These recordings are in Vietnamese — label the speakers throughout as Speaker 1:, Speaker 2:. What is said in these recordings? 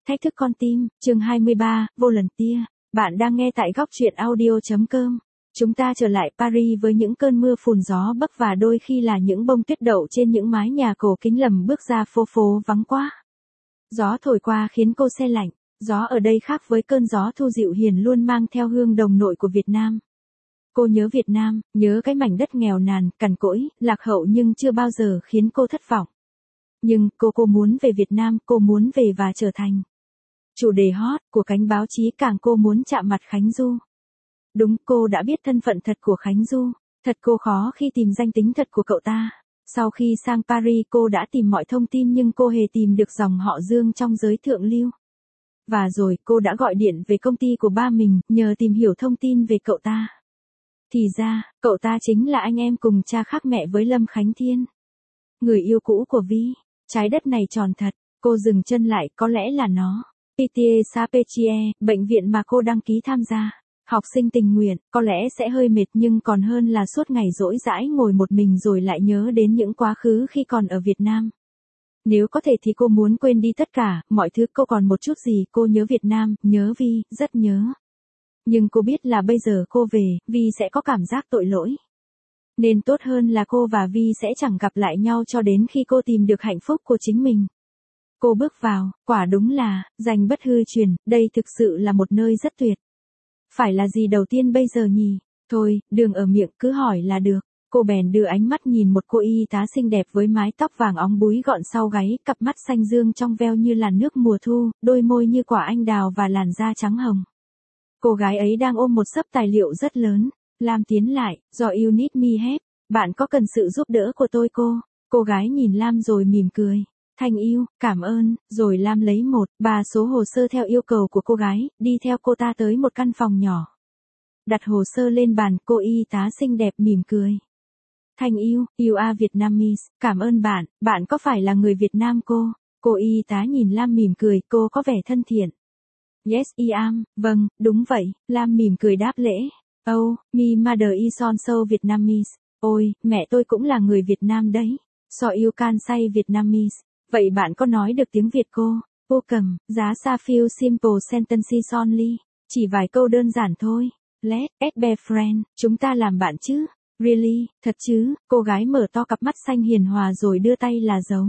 Speaker 1: Thách thức con tim, chương 23, Volunteer. Bạn đang nghe tại góc truyện audio.com. Chúng ta trở lại Paris với những cơn mưa phùn gió bấc và đôi khi là những bông tuyết đậu trên những mái nhà cổ kính lầm bước ra phố phố vắng quá. Gió thổi qua khiến cô se lạnh, gió ở đây khác với cơn gió thu dịu hiền luôn mang theo hương đồng nội của Việt Nam. Cô nhớ Việt Nam, nhớ cái mảnh đất nghèo nàn, cằn cỗi, lạc hậu nhưng chưa bao giờ khiến cô thất vọng. Nhưng cô muốn về Việt Nam, cô muốn về và trở thành chủ đề hot của cánh báo chí, càng cô muốn chạm mặt Khánh Du. Đúng, cô đã biết thân phận thật của Khánh Du, thật cô khó khi tìm danh tính thật của cậu ta. Sau khi sang Paris cô đã tìm mọi thông tin nhưng cô hề tìm được dòng họ Dương trong giới thượng lưu. Và rồi cô đã gọi điện về công ty của ba mình, nhờ tìm hiểu thông tin về cậu ta. Thì ra, cậu ta chính là anh em cùng cha khác mẹ với Lâm Khánh Thiên, người yêu cũ của Vi. Trái đất này tròn thật, cô dừng chân lại, có lẽ là nó. Pitié Salpêtrière, bệnh viện mà cô đăng ký tham gia. Học sinh tình nguyện, có lẽ sẽ hơi mệt nhưng còn hơn là suốt ngày rỗi rãi ngồi một mình rồi lại nhớ đến những quá khứ khi còn ở Việt Nam. Nếu có thể thì cô muốn quên đi tất cả, mọi thứ, cô còn một chút gì, cô nhớ Việt Nam, nhớ Vi, rất nhớ. Nhưng cô biết là bây giờ cô về, Vi sẽ có cảm giác tội lỗi. Nên tốt hơn là cô và Vi sẽ chẳng gặp lại nhau cho đến khi cô tìm được hạnh phúc của chính mình. Cô bước vào, quả đúng là, danh bất hư truyền, đây thực sự là một nơi rất tuyệt. Phải là gì đầu tiên bây giờ nhỉ? Thôi, đừng ở miệng, cứ hỏi là được. Cô bèn đưa ánh mắt nhìn một cô y tá xinh đẹp với mái tóc vàng óng búi gọn sau gáy, cặp mắt xanh dương trong veo như làn nước mùa thu, đôi môi như quả anh đào và làn da trắng hồng. Cô gái ấy đang ôm một xấp tài liệu rất lớn. Lam tiến lại, do you need me help, bạn có cần sự giúp đỡ của tôi cô? Cô gái nhìn Lam rồi mỉm cười. Thanh yêu, cảm ơn, rồi Lam lấy 1-3 số hồ sơ theo yêu cầu của cô gái, đi theo cô ta tới một căn phòng nhỏ. Đặt hồ sơ lên bàn, cô y tá xinh đẹp mỉm cười. Thanh yêu, you are Vietnamese, cảm ơn bạn, bạn có phải là người Việt Nam cô? Cô y tá nhìn Lam mỉm cười, cô có vẻ thân thiện. Yes I am, vâng, đúng vậy, Lam mỉm cười đáp lễ. Oh, me mother is also Vietnamese. Ôi, mẹ tôi cũng là người Việt Nam đấy. So you can say Vietnamese. Vậy bạn có nói được tiếng Việt cô? Cô cầm, giá xa few simple sentences only. Chỉ vài câu đơn giản thôi. Let's be friends, chúng ta làm bạn chứ? Really, thật chứ? Cô gái mở to cặp mắt xanh hiền hòa rồi đưa tay là dấu.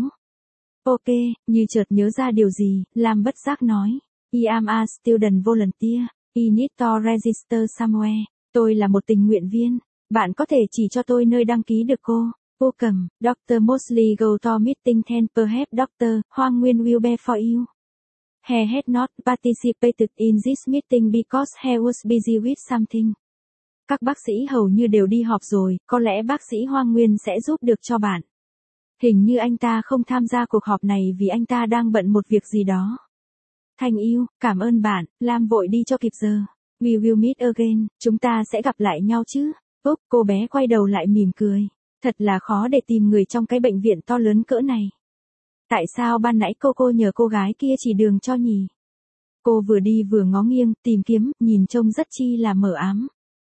Speaker 1: Ok, như chợt nhớ ra điều gì, Lam bất giác nói. I am a student volunteer. I need to register somewhere. Tôi là một tình nguyện viên. Bạn có thể chỉ cho tôi nơi đăng ký được cô? Cô cầm, Dr. Mosley go to meeting then perhaps Dr. Hoàng Nguyên will be for you. He had not participated in this meeting because he was busy with something. Các bác sĩ hầu như đều đi họp rồi, có lẽ bác sĩ Hoàng Nguyên sẽ giúp được cho bạn. Hình như anh ta không tham gia cuộc họp này vì anh ta đang bận một việc gì đó. Thanh yêu, cảm ơn bạn, Lam vội đi cho kịp giờ. We will meet again, chúng ta sẽ gặp lại nhau chứ? Úc, cô bé quay đầu lại mỉm cười. Thật là khó để tìm người trong cái bệnh viện to lớn cỡ này. Tại sao ban nãy cô nhờ cô gái kia chỉ đường cho nhỉ? Cô vừa đi vừa ngó nghiêng, tìm kiếm, nhìn trông rất chi là mờ ám.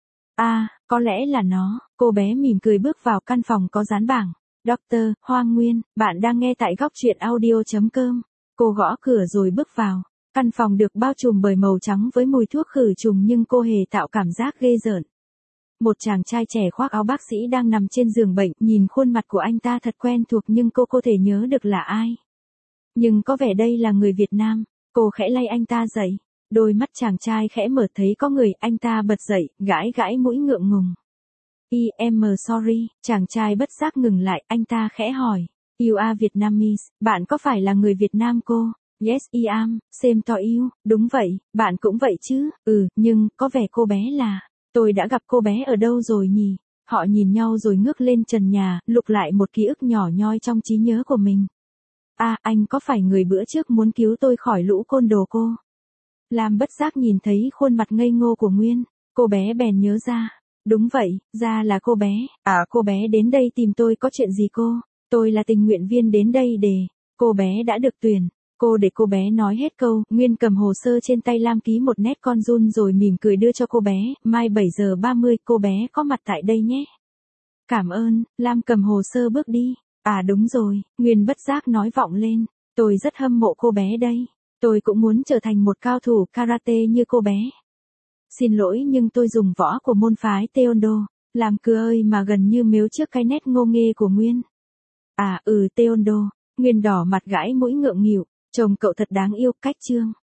Speaker 1: À, có lẽ là nó. Cô bé mỉm cười bước vào căn phòng có dán bảng. Dr. Hoàng Nguyên, bạn đang nghe tại góc truyện audio.com. Cô gõ cửa rồi bước vào. Căn phòng được bao trùm bởi màu trắng với mùi thuốc khử trùng nhưng cô hề tạo cảm giác ghê rợn. Một chàng trai trẻ khoác áo bác sĩ đang nằm trên giường bệnh, nhìn khuôn mặt của anh ta thật quen thuộc nhưng cô thể nhớ được là ai. Nhưng có vẻ đây là người Việt Nam, cô khẽ lay anh ta dậy. Đôi mắt chàng trai khẽ mở thấy có người, anh ta bật dậy, gãi mũi ngượng ngùng. I'm sorry, chàng trai bất giác ngừng lại, anh ta khẽ hỏi. You are Vietnamese, bạn có phải là người Việt Nam cô? Yes I am, same to you, đúng vậy, bạn cũng vậy chứ? Nhưng, có vẻ cô bé là... Tôi đã gặp cô bé ở đâu rồi nhỉ? Họ nhìn nhau rồi ngước lên trần nhà, lục lại một ký ức nhỏ nhoi trong trí nhớ của mình. À, anh có phải người bữa trước muốn cứu tôi khỏi lũ côn đồ cô? Lam bất giác nhìn thấy khuôn mặt ngây ngô của Nguyên, cô bé bèn nhớ ra. Đúng vậy, ra là cô bé. À, cô bé đến đây tìm tôi có chuyện gì cô? Tôi là tình nguyện viên đến đây để... Cô bé đã được tuyển. Để cô bé nói hết câu, Nguyên cầm hồ sơ trên tay Lam ký một nét con run rồi mỉm cười đưa cho cô bé, mai 7:30 cô bé có mặt tại đây nhé. Cảm ơn, Lam cầm hồ sơ bước đi. À đúng rồi, Nguyên bất giác nói vọng lên, tôi rất hâm mộ cô bé đây. Tôi cũng muốn trở thành một cao thủ karate như cô bé. Xin lỗi nhưng tôi dùng võ của môn phái Taekwondo, làm cưa ơi mà gần như mếu trước cái nét ngô nghê của Nguyên. Taekwondo, Nguyên đỏ mặt gãi mũi ngượng nghịu, chồng cậu thật đáng yêu, cách trương.